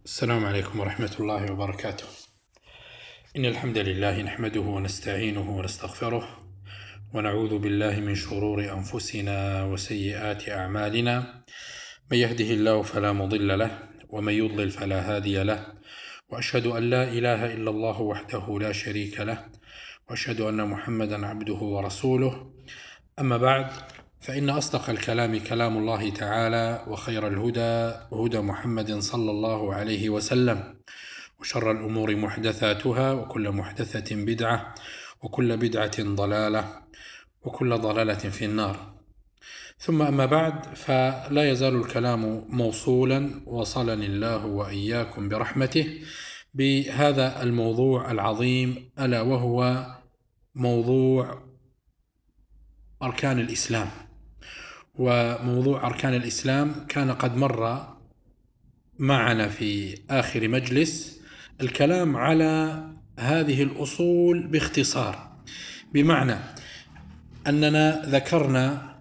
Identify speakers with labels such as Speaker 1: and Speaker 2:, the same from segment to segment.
Speaker 1: السلام عليكم ورحمة الله وبركاته. إن الحمد لله نحمده ونستعينه ونستغفره ونعوذ بالله من شرور أنفسنا وسيئات أعمالنا، من يهده الله فلا مضل له ومن يضلل فلا هادي له، وأشهد أن لا إله إلا الله وحده لا شريك له، وأشهد أن محمدا عبده ورسوله. أما بعد، فإن أصدق الكلام كلام الله تعالى، وخير الهدى هدى محمد صلى الله عليه وسلم، وشر الأمور محدثاتها، وكل محدثة بدعة، وكل بدعة ضلالة، وكل ضلالة في النار. ثم أما بعد، فلا يزال الكلام موصولا، وصلني الله وإياكم برحمته بهذا الموضوع العظيم، ألا وهو موضوع أركان الإسلام. وموضوع أركان الإسلام كان قد مر معنا في آخر مجلس الكلام على هذه الأصول باختصار، بمعنى أننا ذكرنا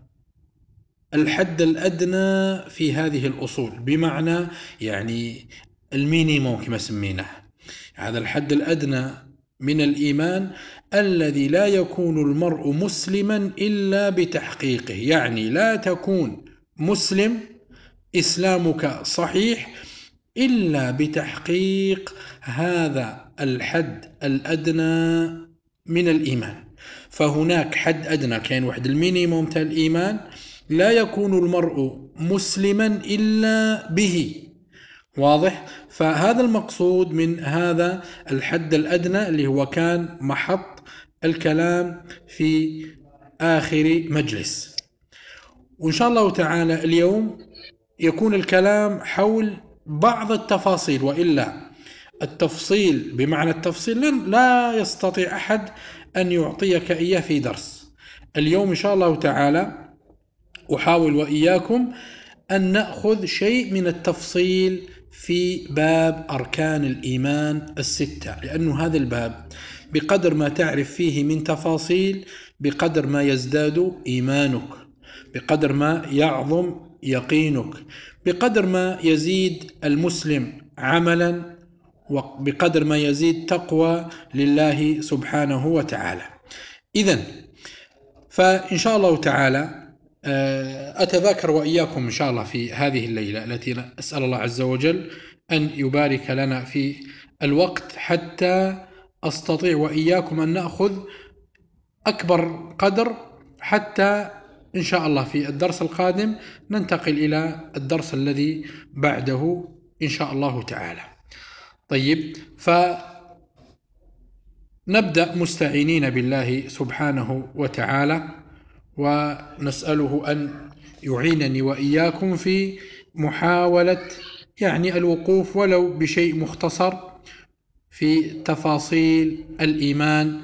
Speaker 1: الحد الأدنى في هذه الأصول، بمعنى يعني المينيموم كما سميناه، هذا الحد الأدنى من الإيمان الذي لا يكون المرء مسلما إلا بتحقيقه. يعني لا تكون مسلم، إسلامك صحيح، إلا بتحقيق هذا الحد الأدنى من الإيمان. فهناك حد أدنى، كان واحد المينيموم تاع الإيمان، لا يكون المرء مسلما إلا به. واضح؟ فهذا المقصود من هذا الحد الأدنى اللي هو كان محط الكلام في آخر مجلس. وإن شاء الله تعالى اليوم يكون الكلام حول بعض التفاصيل، وإلا التفصيل بمعنى التفصيل لا يستطيع أحد أن يعطيك إياه في درس. اليوم إن شاء الله تعالى أحاول وإياكم أن نأخذ شيء من التفصيل في باب أركان الإيمان الستة، لأن هذا الباب بقدر ما تعرف فيه من تفاصيل بقدر ما يزداد إيمانك، بقدر ما يعظم يقينك، بقدر ما يزيد المسلم عملا، وبقدر ما يزيد تقوى لله سبحانه وتعالى. إذن فإن شاء الله تعالى أتذاكر وإياكم إن شاء الله في هذه الليلة التي أسأل الله عز وجل أن يبارك لنا في الوقت، حتى أستطيع وإياكم أن نأخذ أكبر قدر، حتى إن شاء الله في الدرس القادم ننتقل إلى الدرس الذي بعده إن شاء الله تعالى. طيب، فنبدأ مستعينين بالله سبحانه وتعالى، ونسأله أن يعينني وإياكم في محاولة يعني الوقوف ولو بشيء مختصر في تفاصيل الإيمان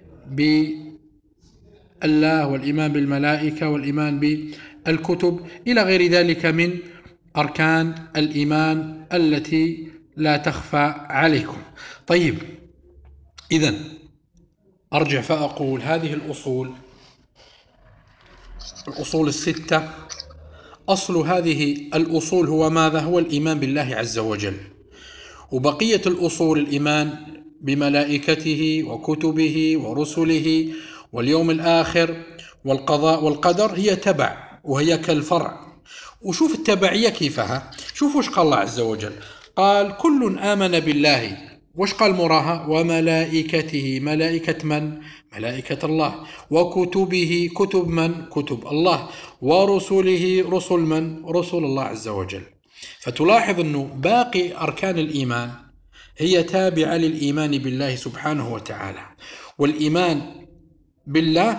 Speaker 1: بالله، والإيمان بالملائكة، والإيمان بالكتب، إلى غير ذلك من أركان الإيمان التي لا تخفى عليكم. طيب، إذن أرجع فأقول هذه الأصول الستة، أصل هذه الأصول هو ماذا؟ هو الإيمان بالله عز وجل. وبقية الأصول الإيمان بملائكته وكتبه ورسله واليوم الآخر والقضاء والقدر هي تبع، وهي كالفرع. وشوف التبعية كيفها. شوف وش قال الله عز وجل، قال كل آمن بالله، وش قال مراها؟ وملائكته، ملائكة من؟ ملائكة الله. وكتبه، كتب من؟ كتب الله. ورسله، رسل من؟ رسل الله عز وجل. فتلاحظ أنه باقي أركان الإيمان هي تابعة للإيمان بالله سبحانه وتعالى. والإيمان بالله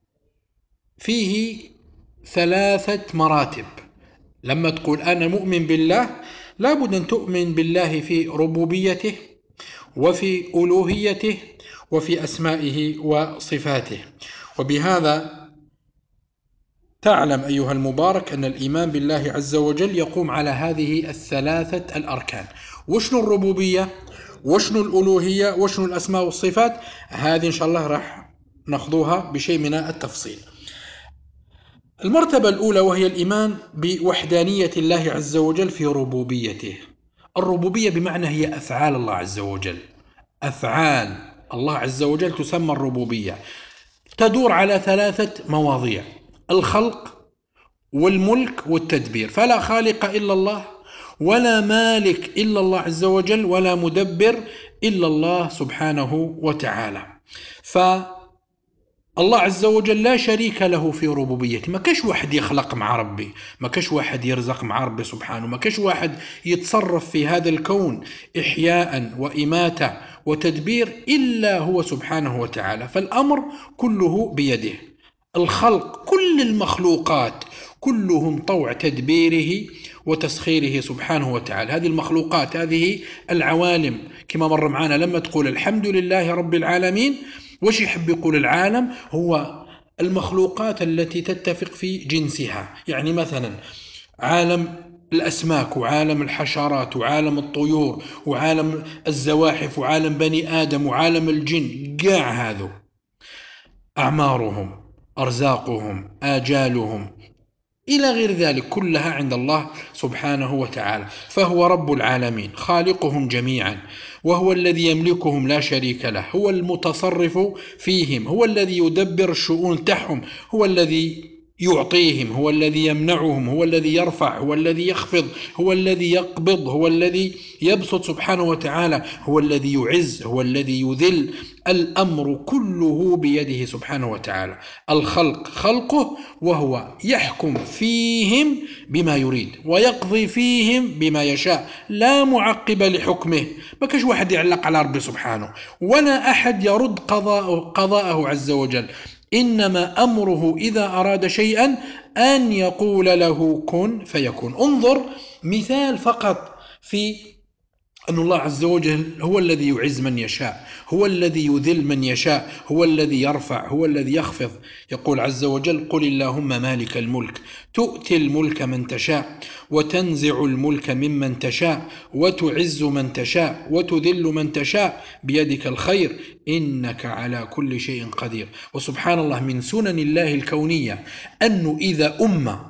Speaker 1: فيه 3 مراتب. لما تقول أنا مؤمن بالله، لابد أن تؤمن بالله في ربوبيته، وفي ألوهيته، وفي أسمائه وصفاته. وبهذا تعلم أيها المبارك أن الإيمان بالله عز وجل يقوم على هذه 3 الأركان. وشنو الربوبية؟ وشنو الألوهية؟ وشنو الأسماء والصفات؟ هذه إن شاء الله راح ناخذوها بشيء من التفصيل. المرتبة الأولى وهي الإيمان بوحدانية الله عز وجل في ربوبيته. الربوبية بمعنى هي أفعال الله عز وجل. أفعال الله عز وجل تسمى الربوبية، تدور على 3 مواضيع: الخلق والملك والتدبير. فلا خالق إلا الله، ولا مالك إلا الله عز وجل، ولا مدبر إلا الله سبحانه وتعالى. الله عز وجل لا شريك له في ربوبيته. ما كاش واحد يخلق مع ربي، ما كاش واحد يرزق مع ربي سبحانه، ما كاش واحد يتصرف في هذا الكون إحياء وإماتة وتدبير إلا هو سبحانه وتعالى. فالأمر كله بيده. الخلق، كل المخلوقات كلهم طوع تدبيره وتسخيره سبحانه وتعالى. هذه المخلوقات، هذه العوالم، كما مر معنا لما تقول الحمد لله رب العالمين، وش يحب يقول العالم؟ هو المخلوقات التي تتفق في جنسها. يعني مثلا عالم الأسماك، وعالم الحشرات، وعالم الطيور، وعالم الزواحف، وعالم بني آدم، وعالم الجن، قاع هذا أعمارهم، أرزاقهم، آجالهم، إلى غير ذلك، كلها عند الله سبحانه وتعالى. فهو رب العالمين، خالقهم جميعا، وهو الذي يملكهم لا شريك له، هو المتصرف فيهم، هو الذي يدبر الشؤون تحهم، هو الذي يعطيهم، هو الذي يمنعهم، هو الذي يرفع، هو الذي يخفض، هو الذي يقبض، هو الذي يبسط سبحانه وتعالى، هو الذي يعز، هو الذي يذل. الأمر كله بيده سبحانه وتعالى. الخلق خلقه، وهو يحكم فيهم بما يريد ويقضي فيهم بما يشاء، لا معقب لحكمه. ما كاش واحد يعلق على ربي سبحانه، ولا أحد يرد قضاءه عز وجل. إنما أمره إذا أراد شيئا أن يقول له كن فيكون. انظر مثال فقط في أن الله عز وجل هو الذي يعز من يشاء، هو الذي يذل من يشاء، هو الذي يرفع، هو الذي يخفض. يقول عز وجل: قل اللهم مالك الملك تؤتي الملك من تشاء، وتنزع الملك ممن تشاء، وتعز من تشاء، وتذل من تشاء، بيدك الخير إنك على كل شيء قدير. وسبحان الله، من سنن الله الكونية أنه إذا أمة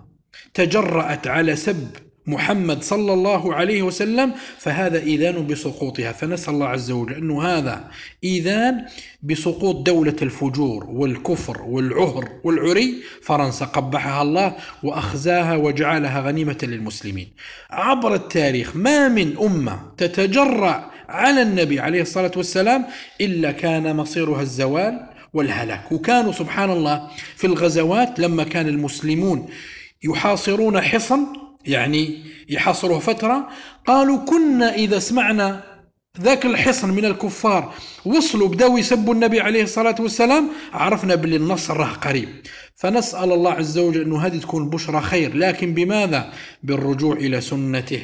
Speaker 1: تجرأت على سب محمد صلى الله عليه وسلم فهذا إيذان بسقوطها. فنسأل الله عز وجل أنه هذا إيذان بسقوط دولة الفجور والكفر والعهر والعري، فرنسا قبحها الله وأخزاها وجعلها غنيمة للمسلمين. عبر التاريخ ما من أمة تتجرأ على النبي عليه الصلاة والسلام إلا كان مصيرها الزوال والهلاك. وكانوا سبحان الله في الغزوات لما كان المسلمون يحاصرون حصن، يعني يحاصروه فترة، قالوا كنا إذا سمعنا ذاك الحصن من الكفار وصلوا بداوا يسبوا النبي عليه الصلاة والسلام، عرفنا باللي النصر راه قريب. فنسأل الله عز وجل أنه هذه تكون بشرى خير، لكن بماذا؟ بالرجوع إلى سنته،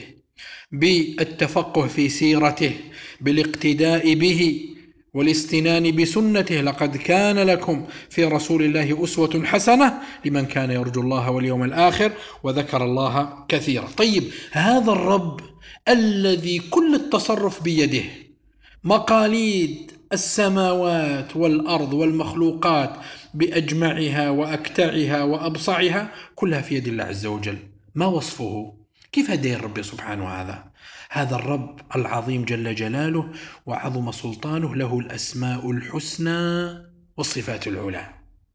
Speaker 1: بالتفقه في سيرته، بالاقتداء به، والاستنان بسنته. لقد كان لكم في رسول الله أسوة حسنة لمن كان يرجو الله واليوم الآخر وذكر الله كثيرا. طيب، هذا الرب الذي كل التصرف بيده، مقاليد السماوات والأرض والمخلوقات بأجمعها وأكتعها وأبصعها كلها في يد الله عز وجل، ما وصفه؟ كيف دير ربي سبحانه هذا الرب العظيم جل جلاله وعظم سلطانه، له الأسماء الحسنى والصفات العلى.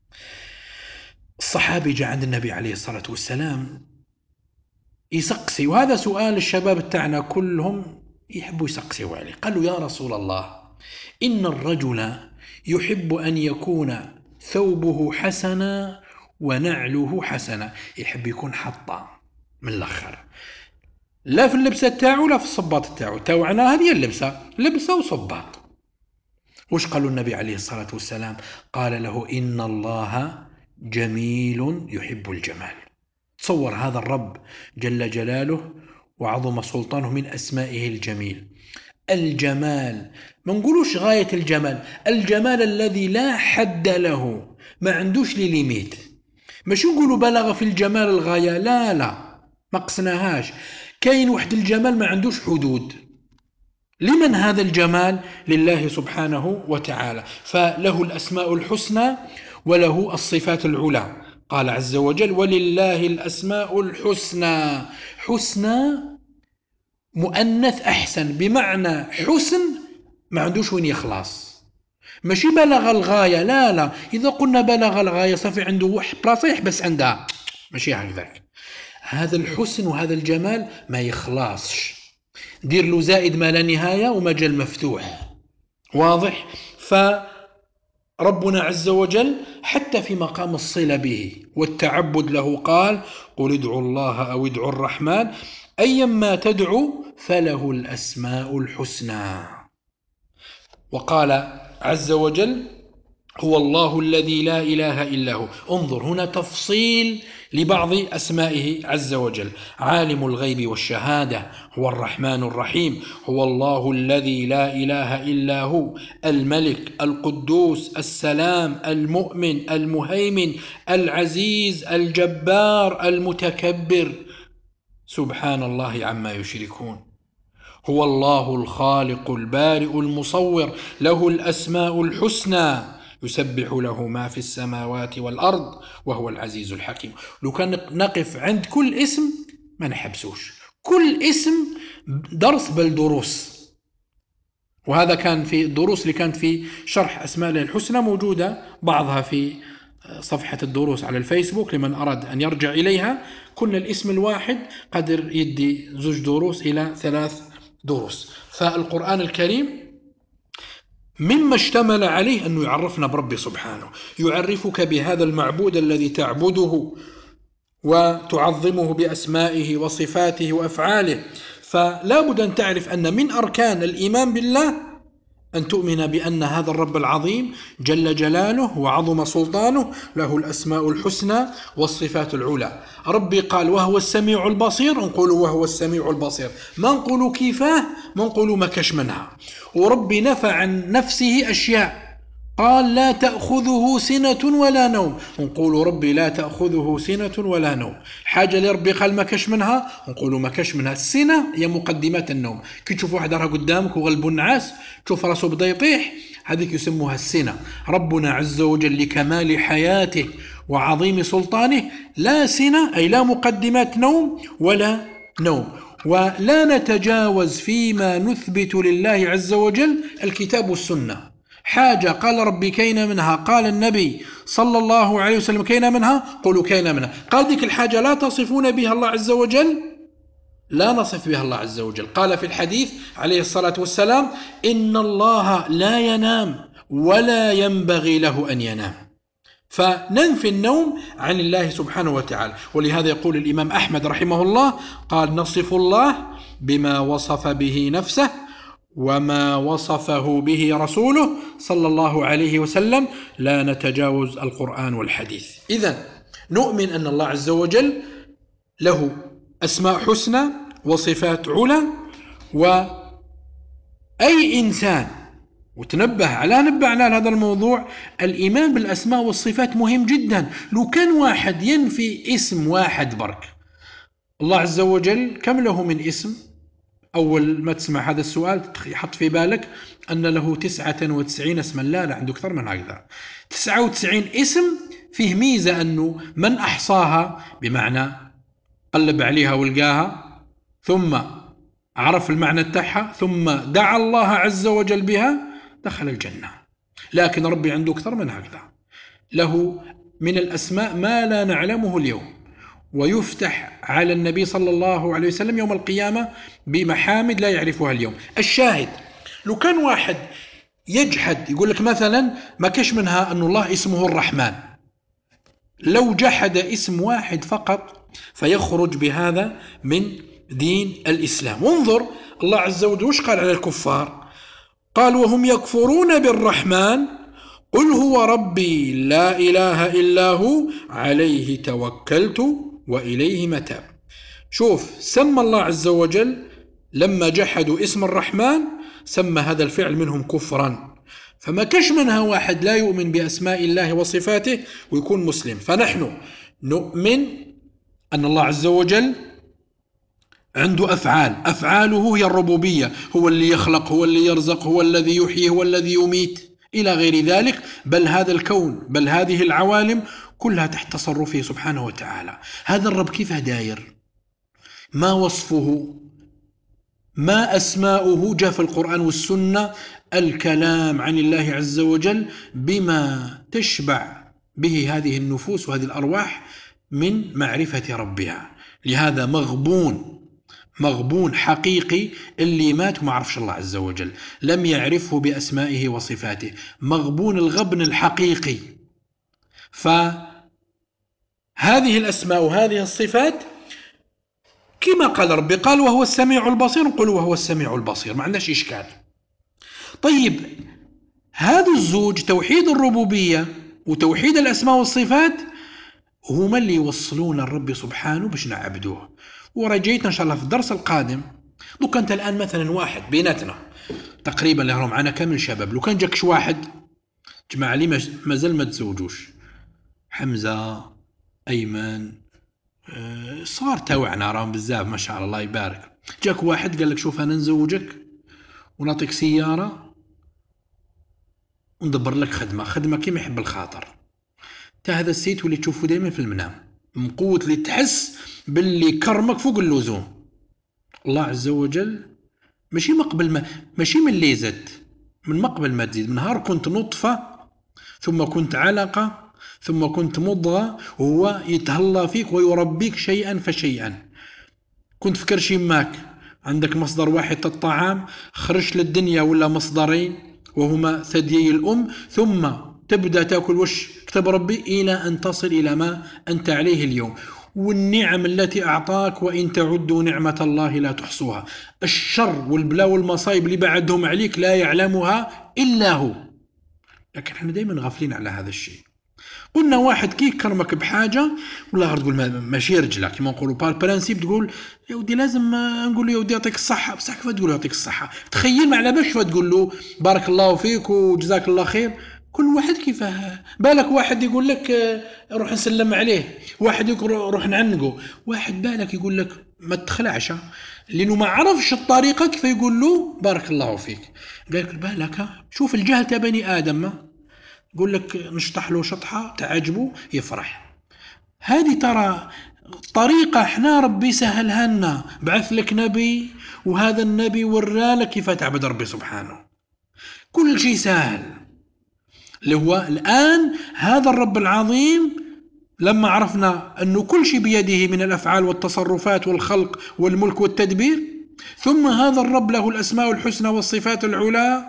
Speaker 1: الصحابي جاء عند النبي عليه الصلاة والسلام يسقسي، وهذا سؤال الشباب تاعنا كلهم يحبوا يسقسوا عليه. قالوا: يا رسول الله، إن الرجل يحب أن يكون ثوبه حسنا ونعله حسنا، يحب يكون حطة من الأخر، لا في اللبسة تاعو لا في الصباط تاعو عناه هذه اللبسة، لبسة وصباط. وش قالوا النبي عليه الصلاة والسلام؟ قال له: إن الله جميل يحب الجمال. تصور هذا الرب جل جلاله وعظم سلطانه من أسمائه الجميل. الجمال ما نقولوش غاية الجمال، الجمال الذي لا حد له، ما عندوش لي ليميت. مش نقولوا بلغ في الجمال الغاية، لا لا، ما قسناهاش. كاين واحد الجمال ما عندوش حدود. لمن هذا الجمال؟ لله سبحانه وتعالى. فله الأسماء الحسنى وله الصفات العلى. قال عز وجل: ولله الأسماء الحسنى. حسنى مؤنث أحسن، بمعنى حسن ما عندوش وين يخلص، ماشي بلغ الغاية، لا إذا قلنا بلغ الغاية صافي عنده واحد بلاصة يحبس عندها، ماشي هكذاك. هذا الحسن وهذا الجمال ما يخلصش، دير له زائد ما لا نهاية ومجال مفتوح، واضح؟ فربنا عز وجل حتى في مقام الصلة به والتعبد له قال: قل ادعوا الله أو ادعوا الرحمن أيما تدعو فله الأسماء الحسنى. وقال عز وجل: هو الله الذي لا إله إلا هو. انظر هنا تفصيل لبعض أسمائه عز وجل: عالم الغيب والشهادة، هو الرحمن الرحيم، هو الله الذي لا إله إلا هو، الملك القدوس السلام المؤمن المهيمن العزيز الجبار المتكبر، سبحان الله عما يشركون. هو الله الخالق البارئ المصور، له الأسماء الحسنى، يسبح له ما في السماوات والأرض وهو العزيز الحكيم. لو كان نقف عند كل اسم ما نحبسوش، كل اسم درس بل دروس. وهذا كان في الدروس اللي كانت في شرح أسماء الله الحسنى، موجودة بعضها في صفحة الدروس على الفيسبوك لمن أراد أن يرجع إليها. كنا الاسم الواحد قدر يدي 2 دروس إلى 3 دروس. فالقرآن الكريم مما اشتمل عليه أنه يعرفنا بربي سبحانه، يعرفك بهذا المعبود الذي تعبده وتعظمه بأسمائه وصفاته وأفعاله. فلا بد أن تعرف أن من أركان الإيمان بالله أن تؤمن بأن هذا الرب العظيم جل جلاله وعظم سلطانه له الأسماء الحسنى والصفات العلى. ربي قال: وهو السميع البصير، نقول وهو السميع البصير، ما نقول كيفاه، ما نقول ما كاش منها. وربي نفى عن نفسه أشياء، قال: لا تأخذه سنة ولا نوم، نقول ربي لا تأخذه سنة ولا نوم. حاجة اللي ربي قال ما كاش منها نقول ما كاش منها. السنة هي مقدمات النوم، كي تشوف واحد راه قدامك وغلبو النعاس تشوف راسه بدا يطيح، هذيك يسموها السنة. ربنا عز وجل لكمال حياته وعظيم سلطانه لا سنة، أي لا مقدمات نوم ولا نوم. ولا نتجاوز فيما نثبت لله عز وجل الكتاب والسنة. حاجة قال ربي كاين منها، قال النبي صلى الله عليه وسلم كاين منها، قولوا كاين منها. قال ديك الحاجة لا تصفون بها الله عز وجل، لا نصف بها الله عز وجل. قال في الحديث عليه الصلاة والسلام: إن الله لا ينام ولا ينبغي له أن ينام. فننفي النوم عن الله سبحانه وتعالى. ولهذا يقول الإمام أحمد رحمه الله: قال: نصف الله بما وصف به نفسه وما وصفه به رسوله صلى الله عليه وسلم، لا نتجاوز القرآن والحديث. إذن نؤمن أن الله عز وجل له أسماء حسنى وصفات علا. وأي إنسان، وتنبه على نبهنا على هذا الموضوع، الإيمان بالأسماء والصفات مهم جدا. لو كان واحد ينفي اسم واحد برك، الله عز وجل كم له من اسم؟ أول ما تسمع هذا السؤال يحط في بالك أن له 99 اسما. لا عنده أكثر من هكذا. 99 اسم فيه ميزة أنه من أحصاها بمعنى قلب عليها ولقاها ثم عرف المعنى تاعها ثم دعا الله عز وجل بها دخل الجنة. لكن ربي عنده أكثر من هكذا، له من الأسماء ما لا نعلمه اليوم. ويفتح على النبي صلى الله عليه وسلم يوم القيامة بمحامد لا يعرفها اليوم. الشاهد، لو كان واحد يجحد يقول لك مثلا ما كاش منها أن الله اسمه الرحمن، لو جحد اسم واحد فقط فيخرج بهذا من دين الإسلام. وانظر الله عز وجل وش قال على الكفار؟ قال: وهم يكفرون بالرحمن قل هو ربي لا إله إلا هو عليه توكلت وإليه متاب. شوف، سمى الله عز وجل لما جحدوا اسم الرحمن سمى هذا الفعل منهم كفرا. فما كش منها واحد لا يؤمن بأسماء الله وصفاته ويكون مسلم. فنحن نؤمن أن الله عز وجل عنده أفعال، أفعاله هي الربوبية، هو اللي يخلق، هو اللي يرزق، هو الذي يحيي، هو الذي يميت إلى غير ذلك. بل هذا الكون، بل هذه العوالم كلها تحت تصرفه سبحانه وتعالى. هذا الرب كيف داير؟ ما وصفه؟ ما أسماؤه جاء في القرآن والسنة الكلام عن الله عز وجل بما تشبع به هذه النفوس وهذه الأرواح من معرفة ربها. لهذا مغبون حقيقي اللي مات وما عرفش الله عز وجل، لم يعرفه بأسمائه وصفاته، مغبون الغبن الحقيقي. فهذه الأسماء وهذه الصفات كما قال ربي، قال وهو السميع البصير، قل وهو السميع البصير، ما عندناش إشكال. طيب هذا الزوج توحيد الربوبية وتوحيد الأسماء والصفات هما اللي يوصلون الرب سبحانه باش نعبدوه. ورجيت إن شاء الله في الدرس القادم، لو كانت الآن مثلا واحد بيناتنا تقريبا اللي راهم معنا كامل شباب، لو كان جاكش واحد جماعة لي مازال ما تزوجوش، حمزة، أيمن، صغار تاوعنا راهم بزاف ما شاء الله يبارك، جاك واحد قال لك شوف أنا نزوجك ونعطيك سيارة وندبر لك خدمة كيما يحب الخاطر، تا هذا السيد واللي تشوفه دائما في المنام من قوة اللي تحس باللي كرمك فوق اللزوم. الله عز وجل ماشي من اللي زد، من مقبل ما تزيد، من نهار كنت نطفة ثم كنت علقة ثم كنت مضغة، وهو يتهلى فيك ويربيك شيئا فشيئا. كنت في كرش يماك عندك مصدر واحد الطعام، خرجت للدنيا ولا مصدرين وهما ثديي الأم، ثم تبدأ تأكل وش كتب ربي إلى أن تصل إلى ما أنت عليه اليوم. والنعم التي أعطاك وإن تعدوا نعمة الله لا تحصوها. الشر والبلاء والمصايب اللي بعدهم عليك لا يعلمها إلا هو، لكن احنا دائما غافلين على هذا الشيء. قلنا واحد كي كرمك بحاجه ولا تقول ماشي رجلك كما نقولوا بالبرانسيب، تقول يا ودي لازم نقول له يا ودي يعطيك الصحه، بصح كيف تقول له يعطيك الصحه؟ تخيل ما على باش تقول له بارك الله فيك وجزاك الله خير. كل واحد كيفاه، بالك واحد يقول لك روح نسلم عليه، واحد يقول روح نعنقه، واحد بالك يقول لك ما تخلعش لانه ما عرفش الطريقه كيف يقول له بارك الله فيك. قال لك بالك شوف الجهل تاع بني ادم، يقول لك نشطح له شطحة تعجبه يفرح. هذه ترى طريقة احنا ربي سهلها لنا، بعث لك نبي وهذا النبي ورالك كيف تعبد ربي سبحانه، كل شيء سهل. اللي هو الآن هذا الرب العظيم لما عرفنا أنه كل شيء بيده من الأفعال والتصرفات والخلق والملك والتدبير، ثم هذا الرب له الأسماء الحسنى والصفات العلى.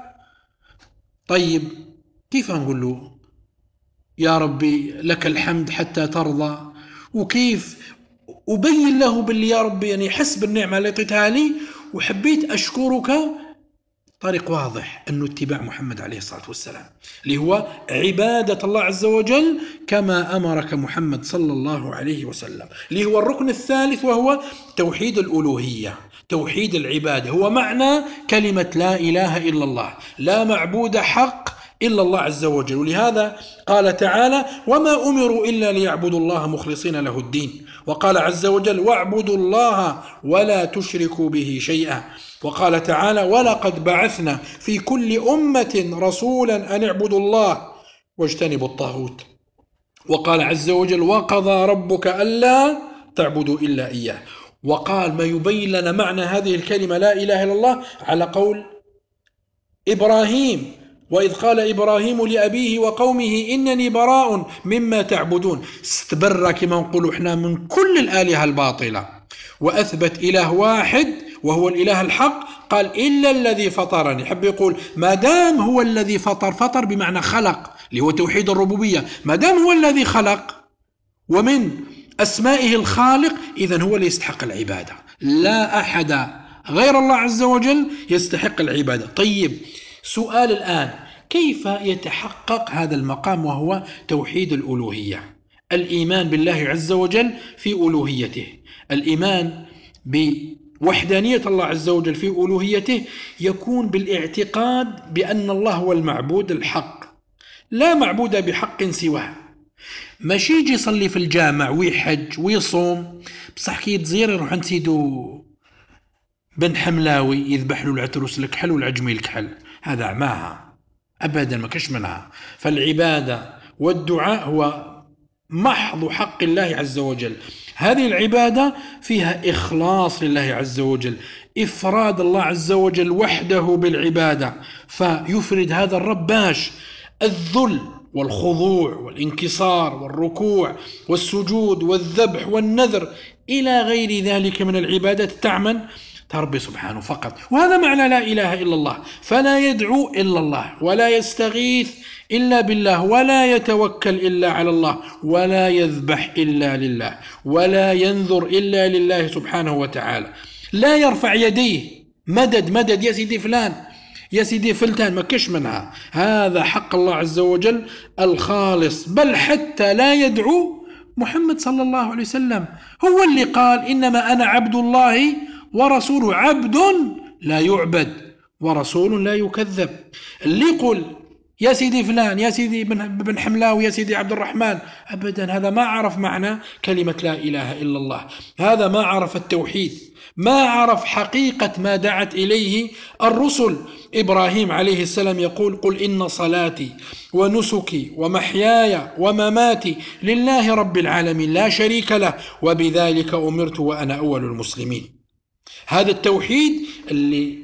Speaker 1: طيب كيف نقول له يا ربي لك الحمد حتى ترضى؟ وكيف أبين له باللي يا ربي يعني حس بالنعمة اللي اعطيتها لي وحبيت أشكرك؟ طريق واضح أنه اتباع محمد عليه الصلاة والسلام، اللي هو عبادة الله عز وجل كما أمرك محمد صلى الله عليه وسلم، اللي هو الركن الثالث وهو توحيد الألوهية، توحيد العبادة، هو معنى كلمة لا إله إلا الله، لا معبود حق إلا الله عز وجل. ولهذا قال تعالى وما أمروا إلا ليعبدوا الله مخلصين له الدين، وقال عز وجل واعبدوا الله ولا تشركوا به شيئا، وقال تعالى ولقد بعثنا في كل أمة رسولا أن اعبدوا الله واجتنبوا الطاغوت، وقال عز وجل وقضى ربك ألا تعبدوا إلا إياه. وقال ما يبين لنا معنى هذه الكلمة لا إله إلا الله على قول إبراهيم وإذ قال إبراهيم لأبيه وقومه إنني براء مما تعبدون، استبر كما نقول احنا من كل الآلهة الباطلة وأثبت إله واحد وهو الإله الحق. قال إلا الذي فطرني، حب يقول ما دام هو الذي فطر بمعنى خلق اللي هو توحيد الربوبية، ما دام هو الذي خلق ومن أسمائه الخالق إذن هو اللي يستحق العبادة، لا أحد غير الله عز وجل يستحق العبادة. طيب سؤال الآن كيف يتحقق هذا المقام وهو توحيد الألوهية؟ الإيمان بالله عز وجل في ألوهيته، الإيمان بوحدانية الله عز وجل في ألوهيته يكون بالاعتقاد بأن الله هو المعبود الحق، لا معبود بحق سواه. ماشي يجي يصلي في الجامع ويحج ويصوم بصح كي يتزير يروح عند سيدو بن حملاوي يذبح له العتروس الكحل والعجمي الكحل، هذا عماها أبدا ما كش منها. فالعبادة والدعاء هو محض حق الله عز وجل، هذه العبادة فيها إخلاص لله عز وجل، إفراد الله عز وجل وحده بالعبادة، فيفرد هذا الرب باش الذل والخضوع والانكسار والركوع والسجود والذبح والنذر إلى غير ذلك من العبادات تعمل تربي سبحانه فقط. وهذا معنى لا إله إلا الله، فلا يدعو إلا الله، ولا يستغيث إلا بالله، ولا يتوكل إلا على الله، ولا يذبح إلا لله، ولا ينذر إلا لله سبحانه وتعالى، لا يرفع يديه مدد مدد يا سيدي فلان يا سيدي فلتان، ما كش منها، هذا حق الله عز وجل الخالص. بل حتى لا يدعو محمد صلى الله عليه وسلم، هو اللي قال إنما أنا عبد الله ورسوله، عبد لا يعبد ورسول لا يكذب. اللي يقول يا سيدي فلان يا سيدي بن حملاوي يا سيدي عبد الرحمن، أبدا هذا ما عرف معنى كلمة لا إله إلا الله، هذا ما عرف التوحيد، ما عرف حقيقة ما دعت إليه الرسل. إبراهيم عليه السلام يقول قل إن صلاتي ونسكي ومحياي ومماتي لله رب العالمين لا شريك له وبذلك أمرت وأنا أول المسلمين. هذا التوحيد اللي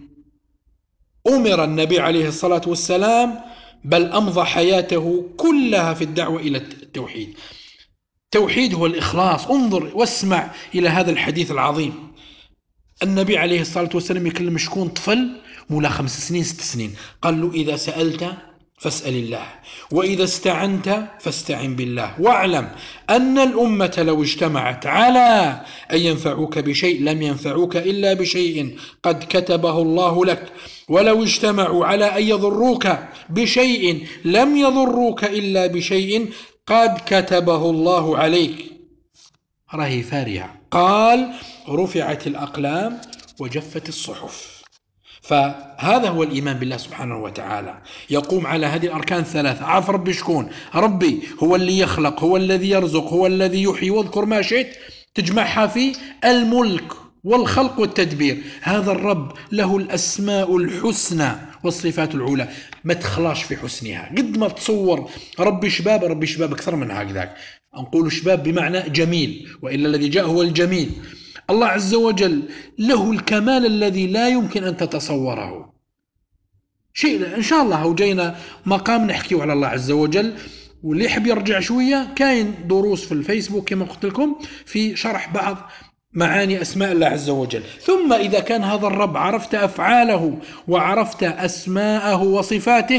Speaker 1: أمر النبي عليه الصلاة والسلام، بل أمضى حياته كلها في الدعوة إلى التوحيد. التوحيد هو الإخلاص. انظر واسمع إلى هذا الحديث العظيم. النبي عليه الصلاة والسلام يكلم شكون؟ طفل مولا 5 سنين 6 سنين، قال له إذا سألت فاسأل الله، وإذا استعنت فاستعن بالله، واعلم أن الأمة لو اجتمعت على أن ينفعوك بشيء لم ينفعوك إلا بشيء قد كتبه الله لك، ولو اجتمعوا على أن يضروك بشيء لم يضروك إلا بشيء قد كتبه الله عليك. راهي فارهة. قال رفعت الأقلام وجفت الصحف. فهذا هو الإيمان بالله سبحانه وتعالى، يقوم على هذه الأركان 3. عارف ربي شكون؟ ربي هو اللي يخلق، هو الذي يرزق، هو الذي يحيي، واذكر ما شئت تجمعها في الملك والخلق والتدبير. هذا الرب له الأسماء الحسنى والصفات العلى، ما تخلاش في حسنها. قد ما تصور ربي شباب، ربي شباب أكثر من هكذاك، نقول شباب بمعنى جميل، وإلا الذي جاء هو الجميل. الله عز وجل له الكمال الذي لا يمكن أن تتصوره. شيء إن شاء الله وجينا مقام نحكيه على الله عز وجل، واللي يحب يرجع شوية كاين دروس في الفيسبوك كما قلت لكم في شرح بعض معاني أسماء الله عز وجل. ثم إذا كان هذا الرب عرفت أفعاله وعرفت أسماءه وصفاته،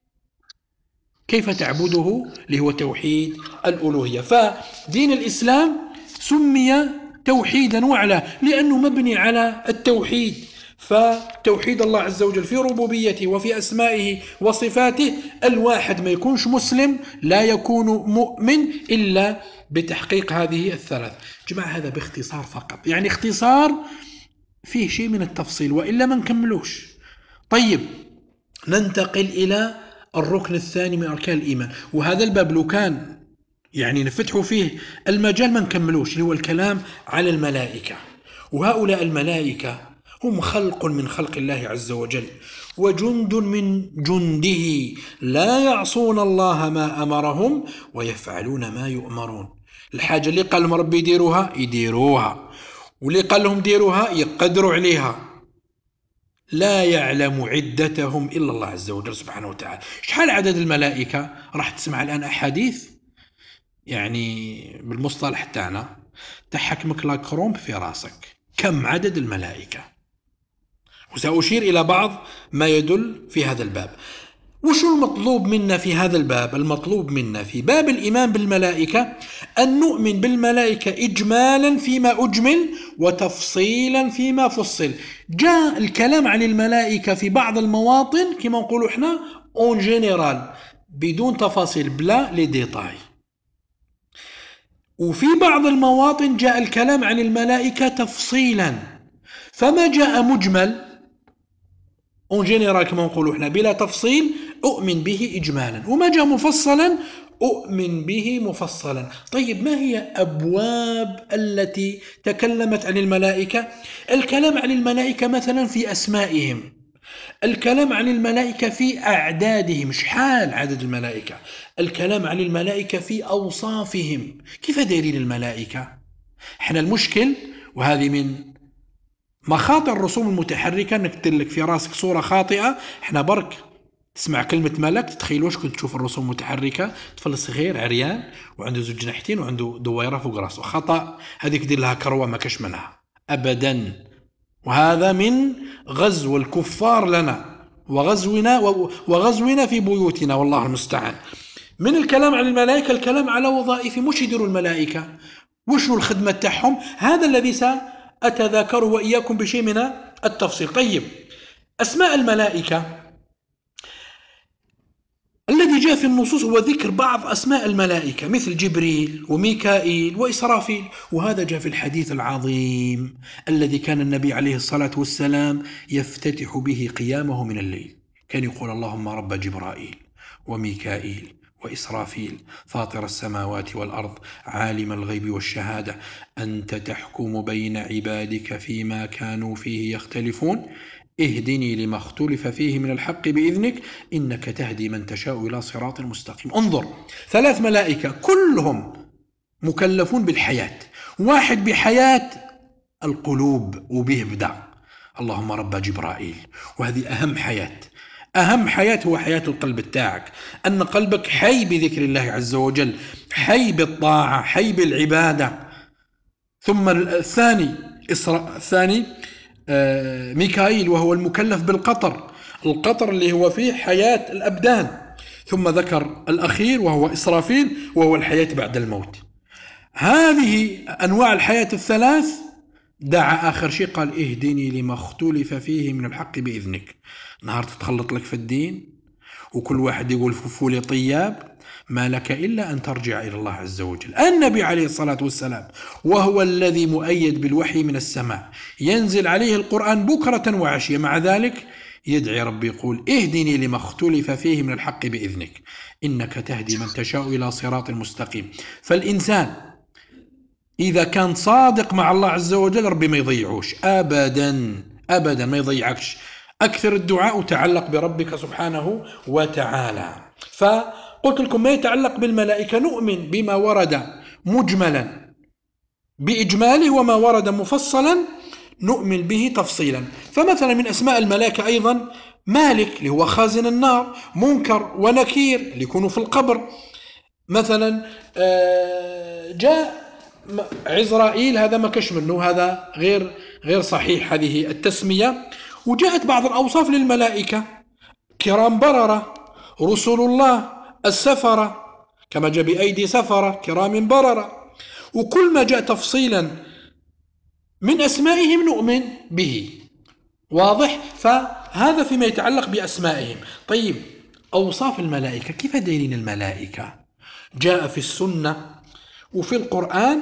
Speaker 1: كيف تعبده؟ اللي هو توحيد الألوهية. فدين الإسلام سمي توحيدا وعلا لأنه مبني على التوحيد. فتوحيد الله عز وجل في ربوبيته وفي أسمائه وصفاته. الواحد ما يكونش مسلم، لا يكون مؤمن إلا بتحقيق هذه الثلاث. جماعة هذا باختصار فقط، يعني اختصار فيه شيء من التفصيل وإلا ما نكملوش. طيب ننتقل إلى الركن الثاني من أركان الإيمان، وهذا الباب لو كان يعني نفتحوا فيه المجال ما نكملوش، اللي هو الكلام على الملائكة. وهؤلاء الملائكة هم خلق من خلق الله عز وجل، وجند من جنده لا يعصون الله ما أمرهم ويفعلون ما يؤمرون. الحاجة اللي قال لهم ربي يديروها يديروها، واللي قال لهم ديروها يقدروا عليها. لا يعلم عدتهم إلا الله عز وجل سبحانه وتعالى. شحال عدد الملائكة؟ راح تسمع الآن أحاديث يعني بالمصطلح تاعنا تحكمك لاكرومب في راسك. كم عدد الملائكة؟ وسأشير إلى بعض ما يدل في هذا الباب. وشو المطلوب منا في هذا الباب؟ المطلوب منا في باب الإيمان بالملائكة أن نؤمن بالملائكة إجمالا فيما أجمل وتفصيلا فيما فصل. جاء الكلام عن الملائكة في بعض المواطن كما نقولوا احنا اون جينيرال بدون تفاصيل، بلا لي ديتاي. وفي بعض المواطن جاء الكلام عن الملائكة تفصيلا. فما جاء مجمل اون جينيرال كما نقولوا احنا بلا تفصيل أؤمن به إجمالا، وما جاء مفصلا أؤمن به مفصلا. طيب ما هي أبواب التي تكلمت عن الملائكة؟ الكلام عن الملائكة مثلا في أسمائهم، الكلام عن الملائكة في أعدادهم، شحال عدد الملائكة، الكلام عن الملائكة في أوصافهم، كيف دايرين الملائكة. احنا المشكل، وهذه من مخاطر الرسوم المتحركة نكتب لك في راسك صورة خاطئة. احنا برك تسمع كلمة ملك تتخيل واش كنت تشوف الرسوم المتحركة، طفل صغير عريان وعنده زوج جناحتين وعنده دويرة فوق راسه. خطأ، هذيك دير لها كروة ما كاش منها أبدا. وهذا من غزو الكفار لنا وغزونا في بيوتنا، والله المستعان. من الكلام عن الملائكة الكلام على وظائف مش يديروا الملائكة، وشنو الخدمة تاعهم، هذا الذي سأتذاكره وإياكم بشيء من التفصيل. طيب، أسماء الملائكة الذي جاء في النصوص هو ذكر بعض أسماء الملائكة مثل جبريل وميكائيل وإسرافيل، وهذا جاء في الحديث العظيم الذي كان النبي عليه الصلاة والسلام يفتتح به قيامه من الليل. كان يقول: اللهم رب جبرائيل وميكائيل وإسرافيل فاطر السماوات والأرض عالم الغيب والشهادة أنت تحكم بين عبادك فيما كانوا فيه يختلفون اهدني لما اختلف فيه من الحق بإذنك إنك تهدي من تشاء إلى صراط مستقيم. انظر، 3 ملائكة كلهم مكلفون بالحياة، واحد بحياة القلوب وبه بدأ، اللهم رب جبرائيل، وهذه أهم حياة. أهم حياة هو حياة القلب تاعك، أن قلبك حي بذكر الله عز وجل، حي بالطاعة، حي بالعبادة. ثم الثاني ميكائيل وهو المكلف بالقطر، القطر اللي هو فيه حياة الأبدان. ثم ذكر الأخير وهو إسرافيل وهو الحياة بعد الموت. هذه أنواع الحياة الثلاث دعا آخر شيء قال: اهدني لما اختلف فيه من الحق بإذنك. نهار تتخلط لك في الدين وكل واحد يقول فولي طياب، ما لك إلا أن ترجع إلى الله عز وجل. النبي عليه الصلاة والسلام وهو الذي مؤيد بالوحي من السماء ينزل عليه القرآن بكرة وعشية، مع ذلك يدعي ربي يقول: اهدني لما اختلف فيه من الحق بإذنك إنك تهدي من تشاء إلى صراط مستقيم. فالإنسان إذا كان صادق مع الله عز وجل ربي ما يضيعوش أبدا أبدا، ما يضيعكش. أكثر الدعاء وتعلق بربك سبحانه وتعالى. فقلت لكم ما يتعلق بالملائكة نؤمن بما ورد مجملا بإجماله وما ورد مفصلا نؤمن به تفصيلا. فمثلا من أسماء الملائكة أيضا مالك اللي هو خازن النار، منكر ونكير اللي يكونوا في القبر. مثلا جاء عزرائيل، هذا ما كش منه، هذا غير صحيح هذه التسمية. وجاءت بعض الأوصاف للملائكة: كرام بررة، رسل الله، السفرة، كما جاء بأيدي سفرة كرام بررة. وكل ما جاء تفصيلا من أسمائهم نؤمن به، واضح؟ فهذا فيما يتعلق بأسمائهم. طيب، أوصاف الملائكة كيف دايرين الملائكة؟ جاء في السنة وفي القرآن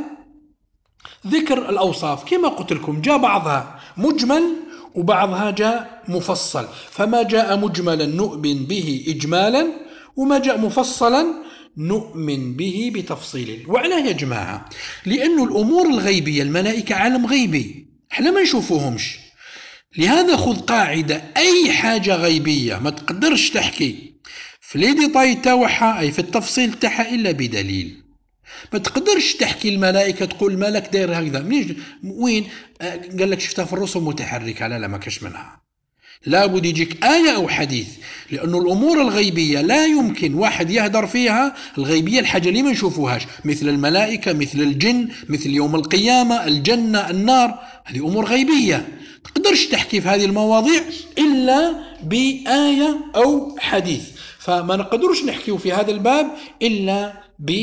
Speaker 1: ذكر الأوصاف كما قلت لكم، جاء بعضها مجمل وبعضها جاء مفصل. فما جاء مجملا نؤمن به إجمالا، وما جاء مفصلا نؤمن به بتفصيل. وعلاه يا جماعة؟ لأن الأمور الغيبية الملائكة عالم غيبي احنا ما نشوفوهمش، لهذا خذ قاعدة: أي حاجة غيبية ما تقدرش تحكي في لي ديتاي تاعها أي في التفصيل تاعها إلا بدليل. ما تقدرش تحكي الملائكة تقول ملك داير هكذا منيش وين قال لك شفتها في الرسل متحركة، لا ما كاش منها، لابد يجيك آية أو حديث. لأن الأمور الغيبية لا يمكن واحد يهدر فيها. الغيبية الحاجة اللي ما نشوفوهاش مثل الملائكة، مثل الجن، مثل يوم القيامة، الجنة، النار، هذه أمور غيبية تقدرش تحكي في هذه المواضيع إلا بآية أو حديث. فما نقدرش نحكي في هذا الباب إلا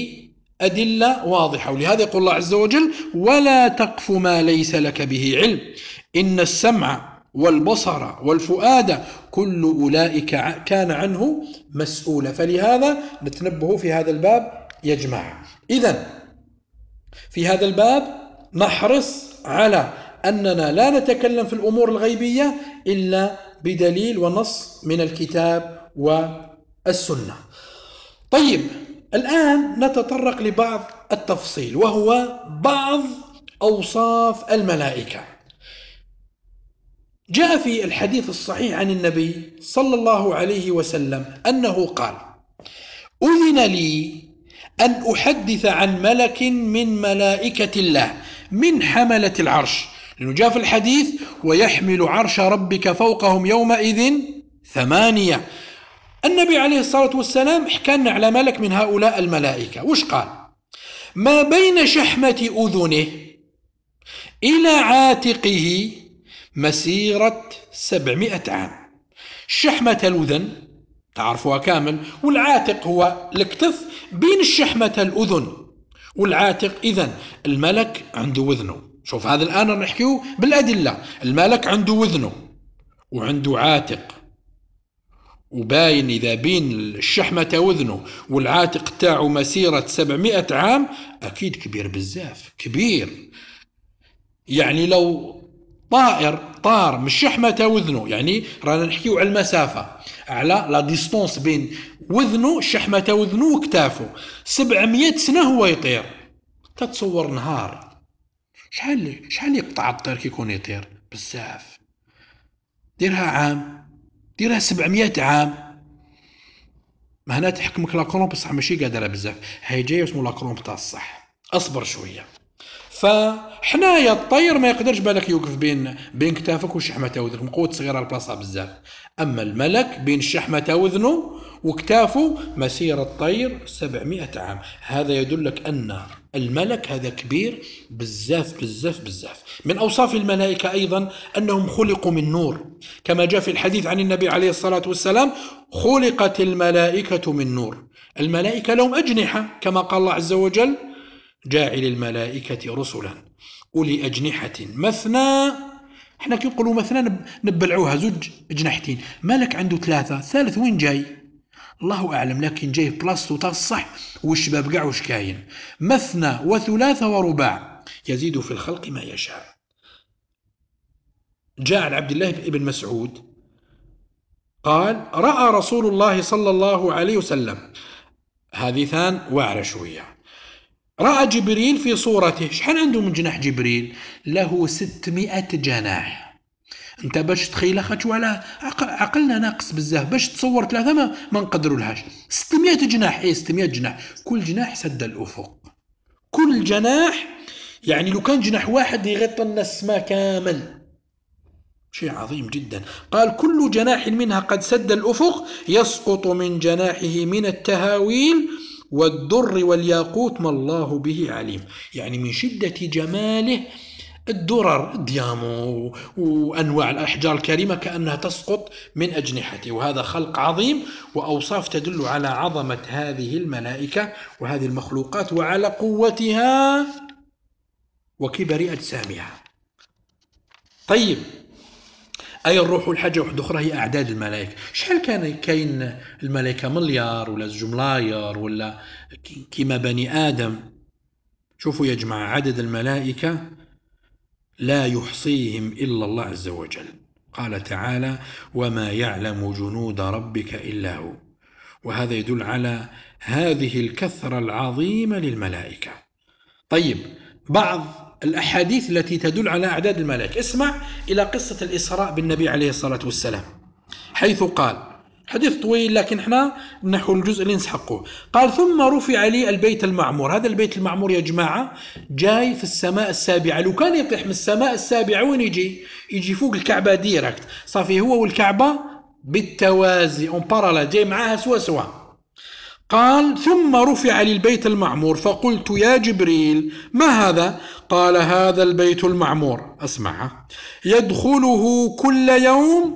Speaker 1: بأدلة واضحة. ولهذا يقول الله عز وجل: ولا تقف ما ليس لك به علم إن السمع والبصر والفؤاد كل أولئك كان عنه مسؤولا. فلهذا نتنبه في هذا الباب يا جماعة. إذن في هذا الباب نحرص على أننا لا نتكلم في الأمور الغيبية إلا بدليل ونص من الكتاب والسنة. طيب، الآن نتطرق لبعض التفصيل وهو بعض أوصاف الملائكة. جاء في الحديث الصحيح عن النبي صلى الله عليه وسلم أنه قال: أذن لي أن أحدث عن ملك من ملائكة الله من حملة العرش لأنه جاء في الحديث ويحمل عرش ربك فوقهم يومئذ ثمانية. النبي عليه الصلاة والسلام حكى لنا على ملك من هؤلاء الملائكة، وش قال؟ ما بين شحمة أذنه إلى عاتقه مسيرة 700 عام. شحمة الأذن تعرفوها كامل، والعاتق هو الكتف بين الشحمة الأذن والعاتق. إذن الملك عنده وذنه. شوف هذا الآن نحكيه بالأدلة. الملك عنده وذنه وعنده عاتق، وباين إذا بين الشحمة وذنه والعاتق تاعه مسيرة 700 عام، أكيد كبير بزاف، كبير. يعني لو طائر طار من الشحمة وذنه، يعني رانا نحكيو على المسافة، على لا ديستونس بين وذنه شحمة وذنه وكتافه 700 سنة هو يطير. تتصور نهار شحال يقطع الطير كي يكون يطير؟ بزاف. ديرها عام، ديرها 700 عام. ما هنا تحكمك لاكرومب بصح ماشي قادرة بزاف، هاي جاية اسمه لاكرومب تاع الصح. اصبر شوية. فحنايا الطير ما يقدرش بالك يوقف بين كتافك وشحمة وذنك، من قوة صغيرة البلاصة بزاف. أما الملك بين الشحمة وذنه وكتافه مسيرة الطير 700 عام. هذا يدلك أن الملك هذا كبير بزاف بزاف بزاف. من أوصاف الملائكة أيضا أنهم خلقوا من نور، كما جاء في الحديث عن النبي عليه الصلاة والسلام: خلقت الملائكة من نور. الملائكة لهم أجنحة كما قال الله عز وجل: جاعل الملائكة رسلا أولي أجنحة مثنى. احنا كي نقولوا مثنى نبلعوها زوج أجنحتين. مالك عنده ثلاثة، ثالث وين جاي؟ الله أعلم، لكن جاي بلاصتو تاع الصح والشباب قاع وش كاين. مثنى وثلاثة ورباع، يزيد في الخلق ما يشاء. جاء عن عبد الله بن مسعود قال: رأى رسول الله صلى الله عليه وسلم، هذه ثان واعرة شوية، رأى جبريل في صورته. شحال عنده من جناح جبريل؟ له 600 جناح. انت باش تخيل خاطش ولا عقلنا ناقص بزاف باش تصور ثلاثة ما نقدروا لهاش. 600 جناح، 600 جناح، كل جناح سد الأفق. كل جناح يعني لو كان جناح واحد يغطي لنا السماء كامل، شيء عظيم جدا. قال: كل جناح منها قد سد الأفق، يسقط من جناحه من التهاويل والدر والياقوت ما الله به عليم. يعني من شدة جماله الدرر، الديامو وأنواع الأحجار الكريمة كأنها تسقط من أجنحته. وهذا خلق عظيم، وأوصاف تدل على عظمة هذه الملائكة وهذه المخلوقات وعلى قوتها وكبر أجسامها. طيب، أي الروح والحاجة واحدة أخرى هي أعداد الملائكة. شحال كاين الملائكة؟ مليار ولا 2 ملاير ولا كيما بني آدم؟ شوفوا يا جماعة، عدد الملائكة لا يحصيهم إلا الله عز وجل. قال تعالى: وما يعلم جنود ربك إلا هو. وهذا يدل على هذه الكثرة العظيمة للملائكة. طيب، بعض الأحاديث التي تدل على أعداد الملائكة. اسمع إلى قصة الإسراء بالنبي عليه الصلاة والسلام، حيث قال، حديث طويل لكن احنا نحو الجزء اللي نسحقه. قال: ثم رفع لي البيت المعمور. هذا البيت المعمور يا جماعة جاي في السماء السابعة. لو كان يطيح من السماء السابعة وين يجي فوق الكعبة ديركت، صافي هو والكعبة بالتوازي اون باراليل، جاي معاها سوا. قال: ثم رفع للبيت المعمور فقلت: يا جبريل ما هذا؟ قال: هذا البيت المعمور، أسمع، يدخله كل يوم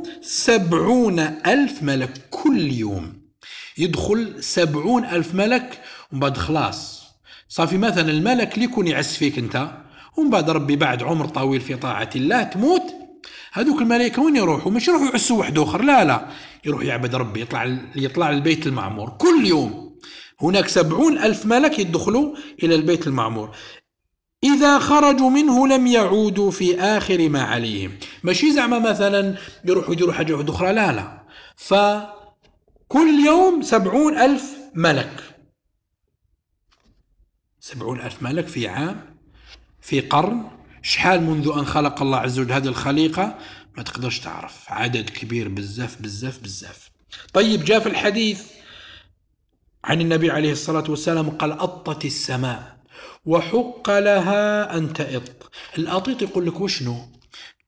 Speaker 1: 70,000 ملك. كل يوم يدخل 70,000 ملك. ومن بعد خلاص صافي، مثلا الملك اللي يكون يعس فيك انت، ومن بعد ربي بعد عمر طويل في طاعة الله تموت، هذوك الملائكة وين يروحوا؟ مش يروحوا يعسوا واحد آخر، لا، يروح يعبد ربي، يطلع البيت المعمور كل يوم. هناك 70,000 ملك يدخلوا إلى البيت المعمور. إذا خرجوا منه لم يعودوا في آخر ما عليهم. ماشي زعما مثلا يروحوا يديروا حاجة واحدة أخرى، لا. فكل يوم 70,000 ملك. 70,000 ملك في عام، في قرن. شحال منذ أن خلق الله عز وجل هذه الخليقة؟ ما تقدرش تعرف، عدد كبير بزاف بزاف بزاف. طيب، جاء في الحديث عن النبي عليه الصلاة والسلام قال: أطت السماء وحق لها أن تئط. الأطيط يقول لك وشنو؟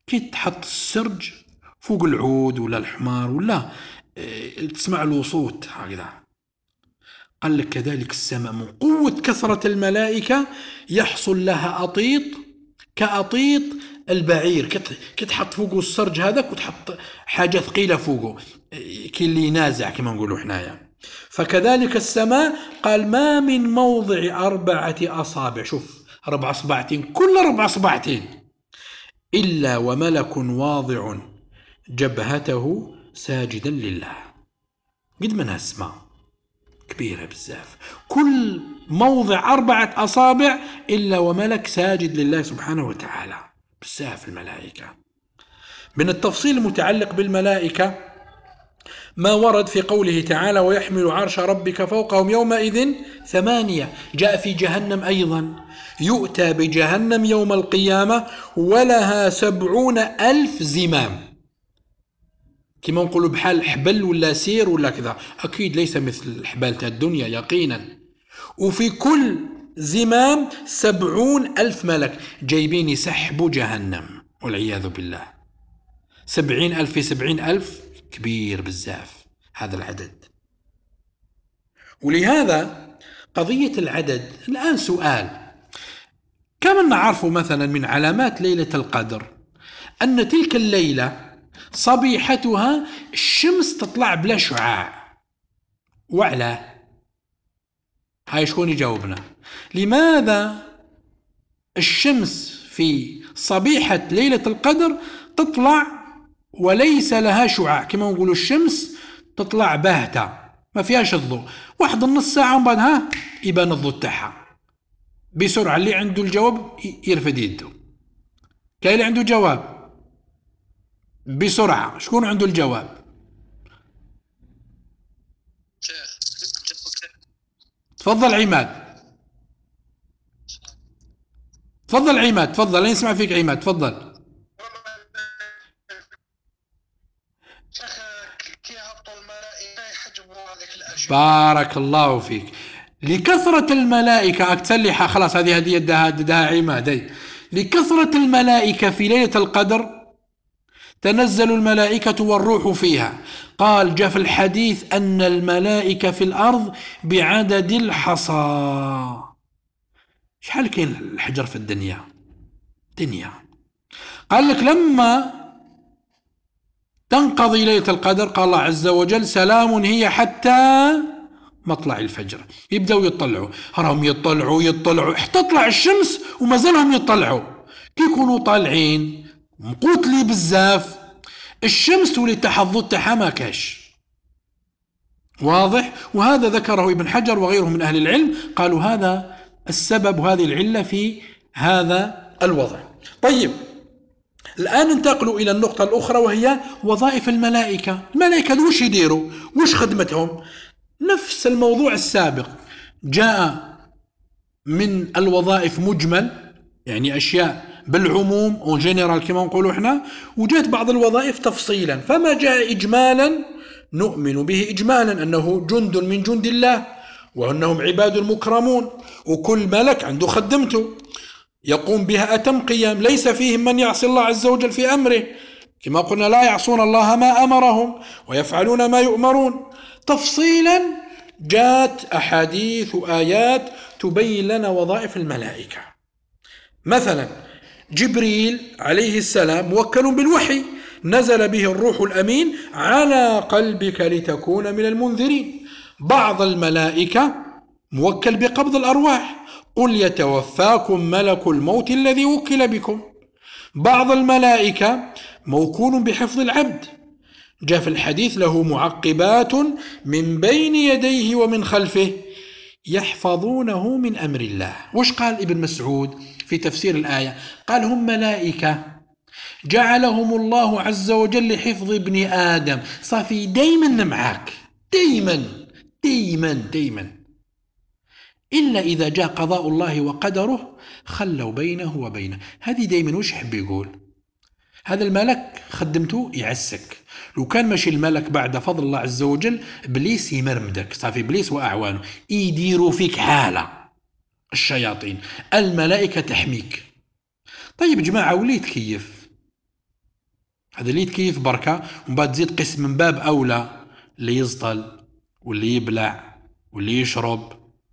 Speaker 1: كي تحط السرج فوق العود ولا الحمار ولا تسمع له صوت هكذا. قال لك كذلك السماء من قوة كثرة الملائكة يحصل لها أطيط كأطيط البعير، كي تحط فوقه السرج هذاك وتحط حاجة ثقيلة فوقه كي اللي ينازع كما نقولوا حنايا. فكذلك السماء قال ما من موضع 4 أصابع، شوف 4 أصبعتين، كل 4 أصبعتين إلا وملك واضع جبهته ساجدا لله. قد منها السماء كبيرة بزاف، كل موضع 4 أصابع إلا وملك ساجد لله سبحانه وتعالى. بزاف الملائكة. من التفصيل المتعلق بالملائكة ما ورد في قوله تعالى ويحمل عرش ربك فوقهم يومئذ 8. جاء في جهنم أيضا يؤتى بجهنم يوم القيامة ولها 70,000 زمام، كما نقولوا بحال حبل ولا سير ولا كذا، أكيد ليس مثل حبال الدنيا يقينا. وفي كل زمام 70,000 ملك جايبين يسحبوا جهنم والعياذ بالله. 70,000 في 70,000 كبير بزاف هذا العدد. ولهذا قضية العدد الآن سؤال، كما نعرف مثلا من علامات ليلة القدر أن تلك الليلة صبيحتها الشمس تطلع بلا شعاع. وعلاه؟ هاي شكون يجاوبنا؟ لماذا الشمس في صبيحة ليلة القدر تطلع وليس لها شعاع؟ كما نقولوا الشمس تطلع باهتة ما فيهاش الضوء، واحد النص ساعة ومن بعد يبان الضوء تاعها بسرعة. اللي عنده الجواب يرفد يده. كاين اللي عنده جواب بسرعة، شكون عنده الجواب؟ تفضل عماد، تفضل عماد، تفضل أنا نسمع فيك عماد، تفضل. بارك الله فيك. لكثرة الملائكة أكتلحة خلاص، هذه هدية دها عماد. لكثرة الملائكة في ليلة القدر تنزل الملائكة والروح فيها. قال جاء في الحديث أن الملائكة في الأرض بعدد الحصى. شحال كاين الحجر في الدنيا؟ قال لك لما تنقضي ليلة القدر قال الله عز وجل سلام هي حتى مطلع الفجر. يبدأوا يطلعوا، راهم يطلعوا حتى تطلع الشمس وما زالهم يطلعوا. كي يكونوا طالعين مقوتلي بزاف الشمس تولي تحظ تاعها ما كاش. واضح؟ وهذا ذكره ابن حجر وغيره من أهل العلم، قالوا هذا السبب وهذه العلة في هذا الوضع. طيب الآن ننتقل إلى النقطة الأخرى وهي وظائف الملائكة. الملائكة وش يديروا؟ وش خدمتهم؟ نفس الموضوع السابق، جاء من الوظائف مجمل يعني أشياء بالعموم أو جنرال كما نقولوا احنا، وجاءت بعض الوظائف تفصيلا. فما جاء إجمالا نؤمن به إجمالا أنه جند من جند الله وأنهم عباد مكرمون، وكل ملك عنده خدمته يقوم بها أتم قيام، ليس فيهم من يعصي الله عز وجل في أمره، كما قلنا لا يعصون الله ما أمرهم ويفعلون ما يؤمرون. تفصيلا جاءت أحاديث وآيات تبين لنا وظائف الملائكة. مثلا جبريل عليه السلام موكل بالوحي، نزل به الروح الأمين على قلبك لتكون من المنذرين. بعض الملائكة موكل بقبض الأرواح، قل يتوفاكم ملك الموت الذي وكل بكم. بعض الملائكة موكول بحفظ العبد، جاء في الحديث له معقبات من بين يديه ومن خلفه يحفظونه من أمر الله. وش قال ابن مسعود في تفسير الآية؟ قال هم ملائكة جعلهم الله عز وجل لحفظ ابن آدم، صافي دايما معاك، دايما إلا إذا جاء قضاء الله وقدره خلوا بينه وبينه. هذه دايما وش يحب يقول؟ هذا الملك خدمته يعسك، لو كان ماشي الملك بعد فضل الله عز وجل إبليس يمرمدك، صافي إبليس وأعوانه يديروا فيك حالة. الشياطين، الملائكة تحميك. طيب جماعة وليت كيف هذا اللي يتكيف بركة، ومن بعد تزيد قسم من باب أولى اللي يزطل واللي يبلع واللي يشرب.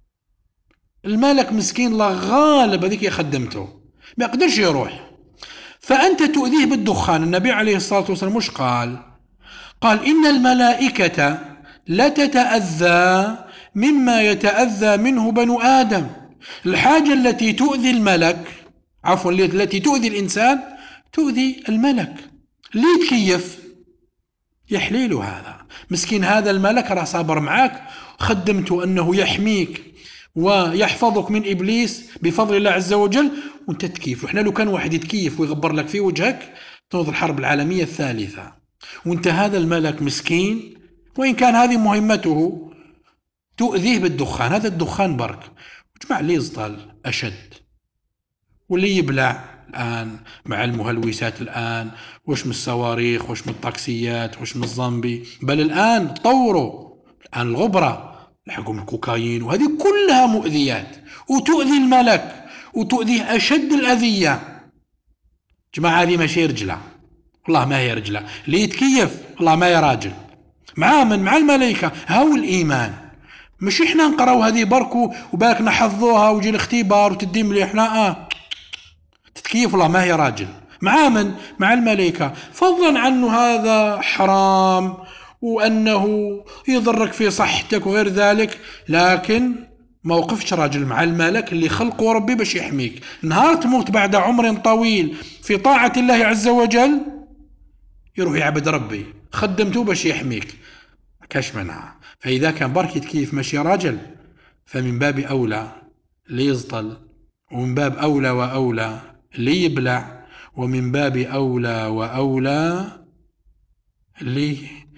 Speaker 1: المالك مسكين الله غالب هذيك خدمته ما يقدرش يروح، فأنت تؤذيه بالدخان. النبي عليه الصلاة والسلام مش قال إن الملائكة لا تتأذى مما يتأذى منه بنو آدم. الحاجة التي تؤذي الملك، عفوا التي تؤذي الإنسان تؤذي الملك. ليه تكيف يحليله هذا مسكين؟ هذا الملك راه صابر معاك، خدمته أنه يحميك ويحفظك من إبليس بفضل الله عز وجل، وانت تكيف. وإحنا لو كان واحد يتكيف ويغبر لك في وجهك تنوض الحرب العالمية الثالثة. وانت هذا الملك مسكين، وإن كان هذه مهمته، تؤذيه بالدخان. هذا الدخان برك جماعة اللي يزطل أشد، واللي يبلع الآن مع المهلوسات الآن، وش من الصواريخ، وش من الطاكسيات، وش من الزومبي، بل الآن طوروا الآن الغبرة لحقهم الكوكايين، وهذه كلها مؤذيات وتؤذي الملك وتؤذيه أشد الأذية. جماعة هذه ماشي رجلة، والله ما هي رجلة. اللي يتكيف والله ما هي راجل. مع من؟ مع الملائكة. هاو الإيمان. مش إحنا نقراو هذه بركو وبالك نحفظوها ويجي الاختبار وتدي مليح، لا تتكيف والله ما هي راجل. مع من؟ مع الملائكة. فضلا عنه هذا حرام وأنه يضرك في صحتك وغير ذلك، لكن ما وقفتش راجل مع الملك اللي خلقه ربي باش يحميك. نهار تموت بعد عمر طويل في طاعة الله عز وجل يروح يعبد ربي، خدمته باش يحميك، كاش منها. فإذا كان برك يتكيف ماشي راجل، فمن باب أولى اللي يزطل، ومن باب أولى وأولى اللي يبلع، ومن باب أولى وأولى اللي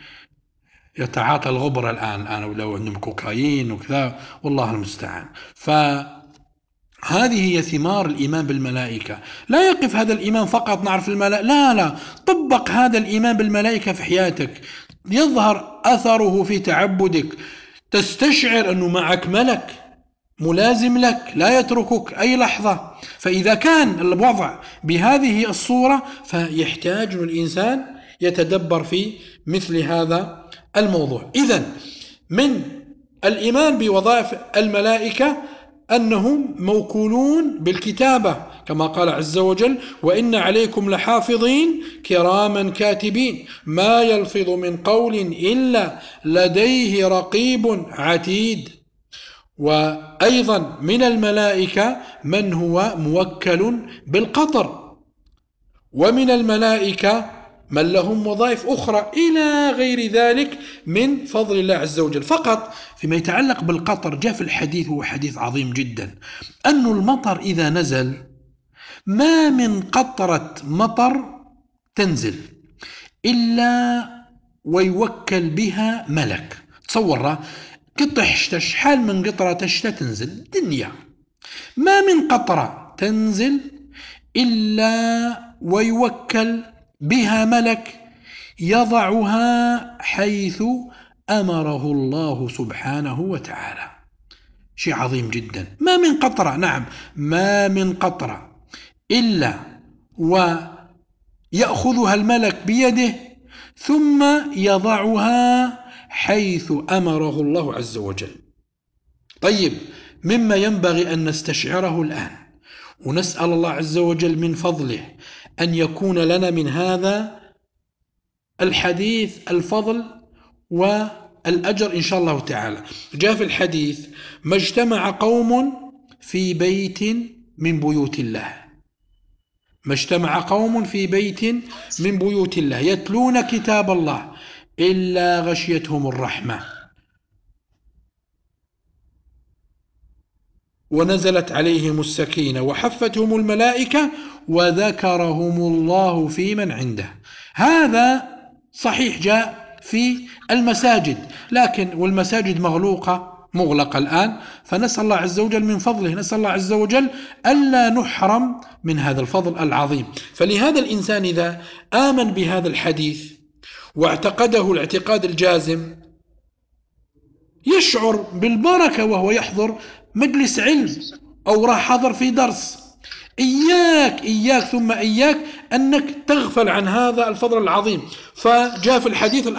Speaker 1: يتعاطى الغبرة الآن ولو عندهم كوكايين وكذا، والله المستعان. هذه هي ثمار الإيمان بالملائكة. لا يقف هذا الإيمان فقط نعرف الملائكة، لا، طبق هذا الإيمان بالملائكة في حياتك، يظهر أثره في تعبدك، تستشعر أنه معك ملك ملازم لك لا يتركك أي لحظة. فإذا كان الوضع بهذه الصورة فيحتاج الإنسان يتدبر في مثل هذا الموضوع. إذن من الإيمان بوظائف الملائكة أنهم موكولون بالكتابة كما قال عز وجل: وإن عليكم لحافظين كراما كاتبين ما يلفظ من قول إلا لديه رقيب عتيد. وأيضا من الملائكة من هو موكل بالقطر، ومن الملائكة من لهم وظائف أخرى إلى غير ذلك من فضل الله عز وجل. فقط فيما يتعلق بالقطر جاء في الحديث، هو حديث عظيم جدا، أن المطر إذا نزل ما من قطرة مطر تنزل إلا ويوكل بها ملك. تصور قطع شحال من قطرة تشتا تنزل الدنيا، ما من قطرة تنزل إلا ويوكل بها ملك يضعها حيث أمره الله سبحانه وتعالى. شيء عظيم جدا. ما من قطرة، نعم ما من قطرة إلا ويأخذها الملك بيده ثم يضعها حيث أمره الله عز وجل. طيب، مما ينبغي أن نستشعره الآن ونسأل الله عز وجل من فضله أن يكون لنا من هذا الحديث الفضل والأجر إن شاء الله تعالى. جاء في الحديث: ما اجتمع قوم في بيت من بيوت الله، ما اجتمع قوم في بيت من بيوت الله يتلون كتاب الله إلا غشيتهم الرحمة ونزلت عليهم السكينة وحفتهم الملائكة وذكرهم الله في من عنده. هذا صحيح جاء في المساجد، لكن والمساجد مغلقة الآن، فنسأل الله عز وجل من فضله، نسأل الله عز وجل ألا نحرم من هذا الفضل العظيم. فلهذا الإنسان إذا آمن بهذا الحديث واعتقده الاعتقاد الجازم يشعر بالبركة وهو يحضر مجلس علم أو راح حضر في درس. إياك ثم إياك أنك تغفل عن هذا الفضل العظيم. فجاء في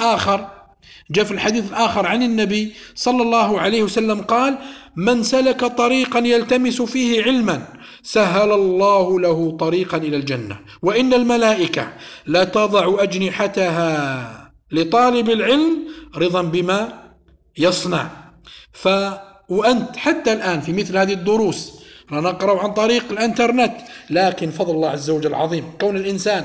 Speaker 1: الحديث الآخر عن النبي صلى الله عليه وسلم قال: من سلك طريقا يلتمس فيه علما سهل الله له طريقا إلى الجنة، وإن الملائكة لا تضع أجنحتها لطالب العلم رضا بما يصنع. وأنت حتى الآن في مثل هذه الدروس نقرأ عن طريق الانترنت، لكن فضل الله عز وجل عظيم. كون الإنسان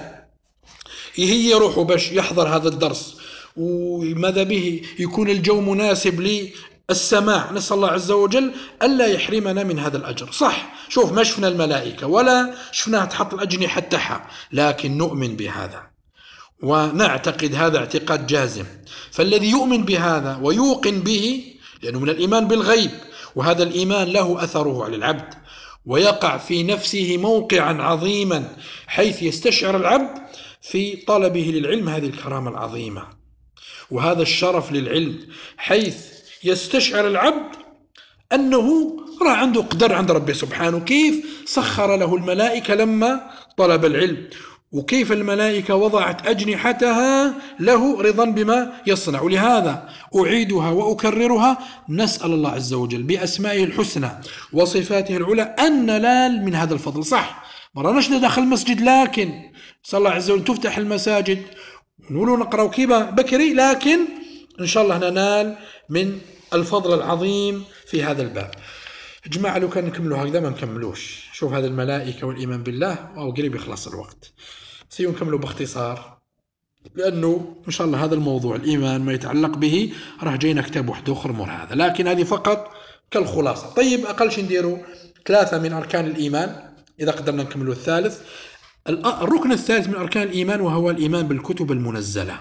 Speaker 1: هي روحه باش يحضر هذا الدرس وماذا به يكون الجو مناسب للسماع، نسأل الله عز وجل ألا يحرمنا من هذا الأجر. صح، شوف، ما شفنا الملائكة ولا شفناها تحط الأجنحة تحها، لكن نؤمن بهذا ونعتقد هذا اعتقاد جازم. فالذي يؤمن بهذا ويوقن به، لأنه من الإيمان بالغيب، وهذا الإيمان له أثره على العبد، ويقع في نفسه موقعا عظيما حيث يستشعر العبد في طلبه للعلم هذه الكرامة العظيمة وهذا الشرف للعلم، حيث يستشعر العبد أنه راه عنده قدر عند ربه سبحانه، كيف سخر له الملائكة لما طلب العلم، وكيف الملائكة وضعت أجنحتها له رضا بما يصنع. ولهذا أعيدها وأكررها: نسأل الله عز وجل بأسمائه الحسنى وصفاته العلى أن ننال من هذا الفضل. صح، مرة نشد داخل المسجد، لكن نسأل الله عز وجل تفتح المساجد ونقولوا نقرأ كيما بكري، لكن إن شاء الله ننال من الفضل العظيم في هذا الباب. جماعة لو كان نكملوا هكذا ما نكملوش. شوف هذه الملائكة والإيمان بالله، أو قريب يخلص الوقت، سينكملوا باختصار، لأنه إن شاء الله هذا الموضوع الإيمان ما يتعلق به راح جينا كتاب واحد آخر مر هذا، لكن هذه فقط كالخلاصة. طيب، أقل شيء نديروا 3 من أركان الإيمان إذا قدرنا نكملوا الثالث. الركن الثالث من أركان الإيمان وهو الإيمان بالكتب المنزلة.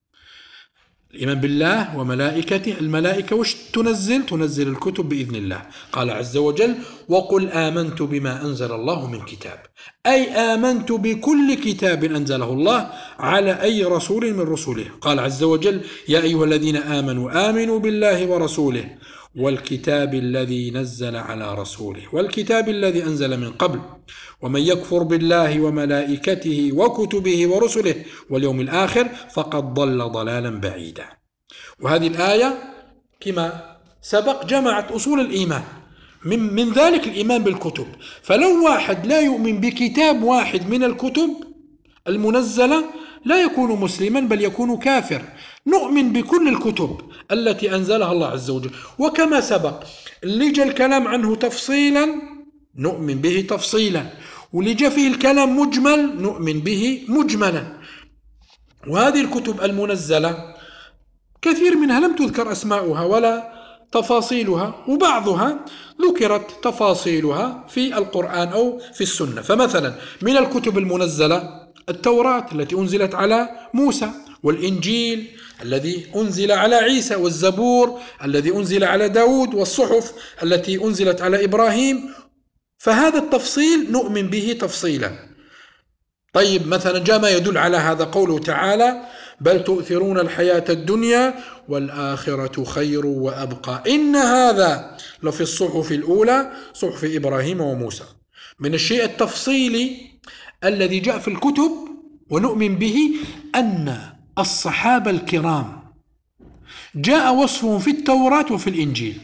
Speaker 1: الإيمان بالله وملائكته. الملائكة وش تنزل الكتب بإذن الله. قال عز وجل: وقل آمنت بما أنزل الله من كتاب، أي آمنت بكل كتاب أنزله الله على أي رسول من رسله. قال عز وجل: يا أيها الذين آمنوا آمنوا بالله ورسوله والكتاب الذي نزل على رسوله والكتاب الذي أنزل من قبل، ومن يكفر بالله وملائكته وكتبه ورسله واليوم الآخر فقد ضل ضلالا بعيدا. وهذه الآية كما سبق جمعت أصول الإيمان، من ذلك الإيمان بالكتب. فلو واحد لا يؤمن بكتاب واحد من الكتب المنزلة لا يكون مسلما، بل يكون كافر. نؤمن بكل الكتب التي أنزلها الله عز وجل، وكما سبق اللي جاء الكلام عنه تفصيلا نؤمن به تفصيلا، واللي جاء فيه الكلام مجمل نؤمن به مجملا. وهذه الكتب المنزلة كثير منها لم تذكر أسماؤها ولا تفاصيلها، وبعضها ذكرت تفاصيلها في القرآن أو في السنة. فمثلا من الكتب المنزلة التوراة التي أنزلت على موسى، والإنجيل الذي أنزل على عيسى، والزبور الذي أنزل على داود، والصحف التي أنزلت على إبراهيم. فهذا التفصيل نؤمن به تفصيلا. طيب، مثلا جاء ما يدل على هذا قوله تعالى: بل تؤثرون الحياة الدنيا والآخرة خير وأبقى إن هذا لفي الصحف الأولى صحف إبراهيم وموسى. من الشيء التفصيلي الذي جاء في الكتب ونؤمن به أن الصحابة الكرام جاء وصفهم في التوراة وفي الإنجيل.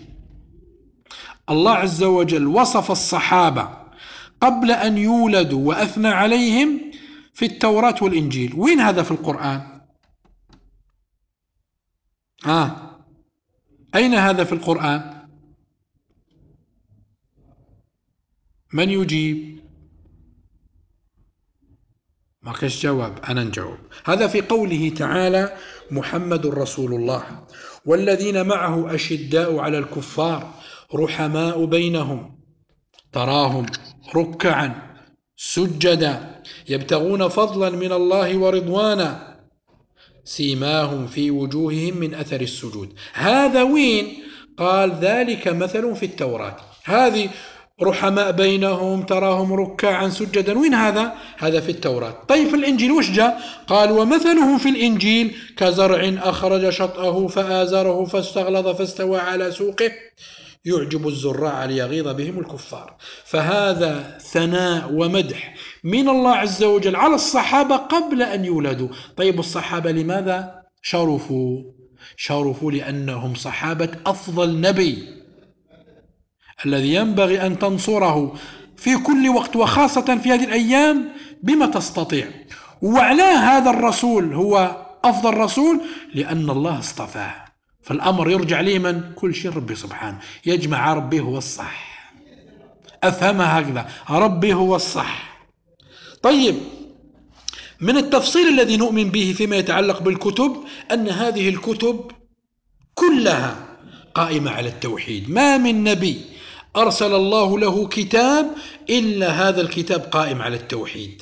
Speaker 1: الله عز وجل وصف الصحابة قبل أن يولدوا وأثنى عليهم في التوراة والإنجيل. وين هذا في القرآن؟ أين هذا في القرآن؟ من يجيب؟ ما كاش جواب، أنا نجاوب. هذا في قوله تعالى: محمد رسول الله والذين معه أشداء على الكفار رحماء بينهم تراهم ركعا سجدا يبتغون فضلا من الله ورضوانا سيماهم في وجوههم من أثر السجود. هذا وين؟ قال: ذلك مثل في التوراة. هذه رحماء بينهم تراهم ركعا سجدا، وين هذا؟ هذا في التوراة. طيب في الإنجيل وش جاء؟ قال: ومثلهم في الإنجيل كزرع أخرج شطأه فآزره فاستغلظ فاستوى على سوقه يعجب الزراع ليغيظ بهم الكفار. فهذا ثناء ومدح من الله عز وجل على الصحابة قبل أن يولدوا. طيب الصحابة لماذا شرفوا؟ شرفوا لأنهم صحابة أفضل نبي الذي ينبغي أن تنصره في كل وقت، وخاصة في هذه الأيام بما تستطيع. وعلى هذا الرسول هو أفضل رسول لأن الله اصطفاه، فالأمر يرجع لي من كل شيء ربي سبحانه. يجمع ربي هو الصح، أفهمها هكذا، ربي هو الصح. طيب من التفصيل الذي نؤمن به فيما يتعلق بالكتب أن هذه الكتب كلها قائمة على التوحيد. ما من نبي أرسل الله له كتاب إلا هذا الكتاب قائم على التوحيد.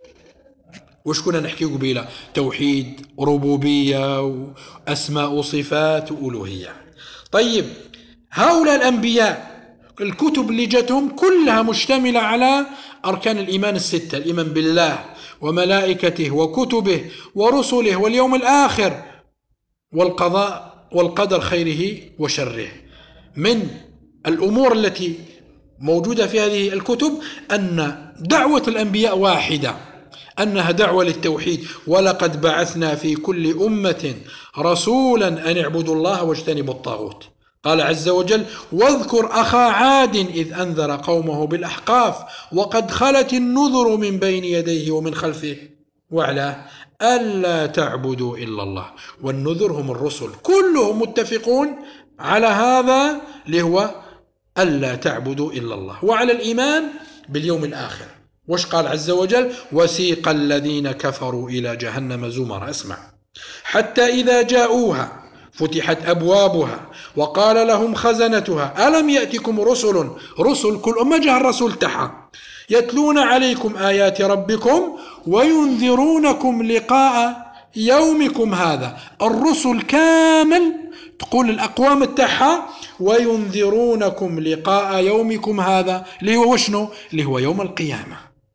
Speaker 1: وش كنا نحكي قبيلة؟ توحيد ربوبية وأسماء وصفات وألوهية. طيب هؤلاء الأنبياء الكتب اللي جتهم كلها مشتملة على أركان الإيمان الستة: الإيمان بالله وملائكته وكتبه ورسله واليوم الآخر والقضاء والقدر خيره وشره. من الأمور التي موجودة في هذه الكتب أن دعوة الأنبياء واحدة، أنها دعوة للتوحيد: ولقد بعثنا في كل أمة رسولا أن اعبدوا الله واجتنبوا الطاغوت. قال عز وجل: واذكر أخا عاد إذ أنذر قومه بالأحقاف وقد خلت النذر من بين يديه ومن خلفه وعلاه ألا تعبدوا إلا الله. والنذر هم الرسل، كلهم متفقون على هذا اللي هو ألا تعبدوا إلا الله، وعلى الإيمان باليوم الآخر. وش قال عز وجل؟ وسيق الذين كفروا إلى جهنم زمر. اسمع: حتى إذا جاءوها فتحت أبوابها وقال لهم خزنتها ألم يأتكم رسل كل أمة جاء الرسول تحا يتلون عليكم آيات ربكم وينذرونكم لقاء يومكم هذا. الرسل كامل تقول الأقوام التحا وينذرونكم لقاء يومكم هذا اللي هو وشنو؟ اللي هو يوم القيامة.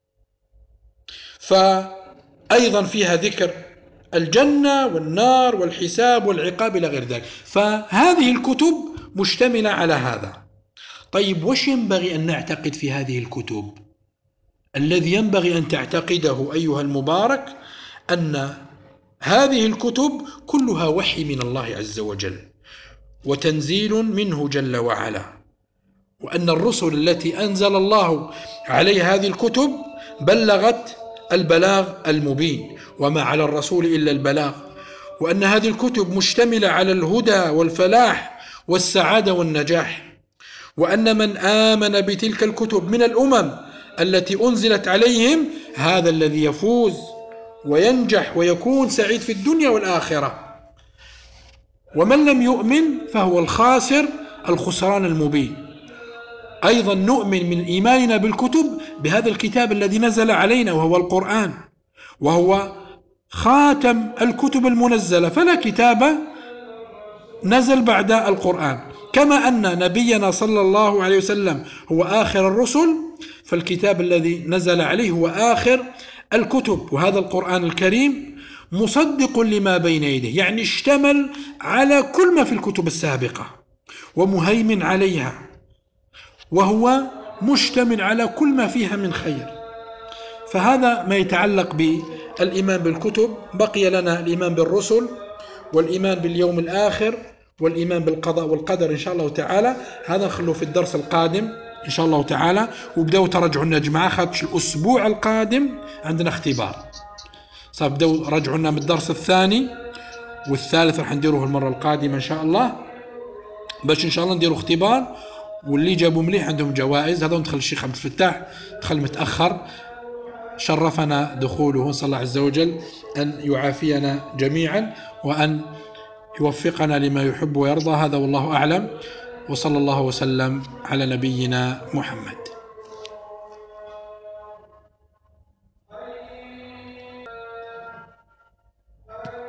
Speaker 1: فأيضا فيها ذكر الجنة والنار والحساب والعقاب إلى غير ذلك. فهذه الكتب مشتملة على هذا. طيب وش ينبغي أن نعتقد في هذه الكتب؟ الذي ينبغي أن تعتقده أيها المبارك أن هذه الكتب كلها وحي من الله عز وجل وتنزيل منه جل وعلا، وأن الرسل التي أنزل الله عليها هذه الكتب بلغت البلاغ المبين، وما على الرسول إلا البلاغ، وأن هذه الكتب مشتملة على الهدى والفلاح والسعادة والنجاح، وأن من آمن بتلك الكتب من الأمم التي أنزلت عليهم هذا الذي يفوز وينجح ويكون سعيد في الدنيا والآخرة، ومن لم يؤمن فهو الخاسر الخسران المبين. أيضا نؤمن من إيماننا بالكتب بهذا الكتاب الذي نزل علينا وهو القرآن، وهو خاتم الكتب المنزلة، فلا كتاب نزل بعد القرآن. كما أن نبينا صلى الله عليه وسلم هو آخر الرسل، فالكتاب الذي نزل عليه هو آخر الكتب، وهذا القرآن الكريم مصدق لما بين يديه، يعني اشتمل على كل ما في الكتب السابقة ومهيمن عليها، وهو مشتمل على كل ما فيها من خير. فهذا ما يتعلق بالإيمان بالكتب. بقي لنا الإيمان بالرسل والإيمان باليوم الآخر والإيمان بالقضاء والقدر إن شاء الله تعالى. هذا نخلوه في الدرس القادم إن شاء الله تعالى. وبدأوا ترجعوا يا جماعة، خاطش الأسبوع القادم عندنا اختبار، بدأوا رجعوا لنا من الدرس الثاني والثالث راح نديروه المرة القادمة إن شاء الله، باش إن شاء الله نديروا اختبار، واللي جابوا مليح عندهم جوائز. هذا ندخل الشيخ عبد الفتاح دخل متأخر، شرفنا دخوله، نسأل الله عز وجل أن يعافينا جميعا وأن يوفقنا لما يحب ويرضى. هذا والله أعلم، وصلى الله وسلم على نبينا محمد.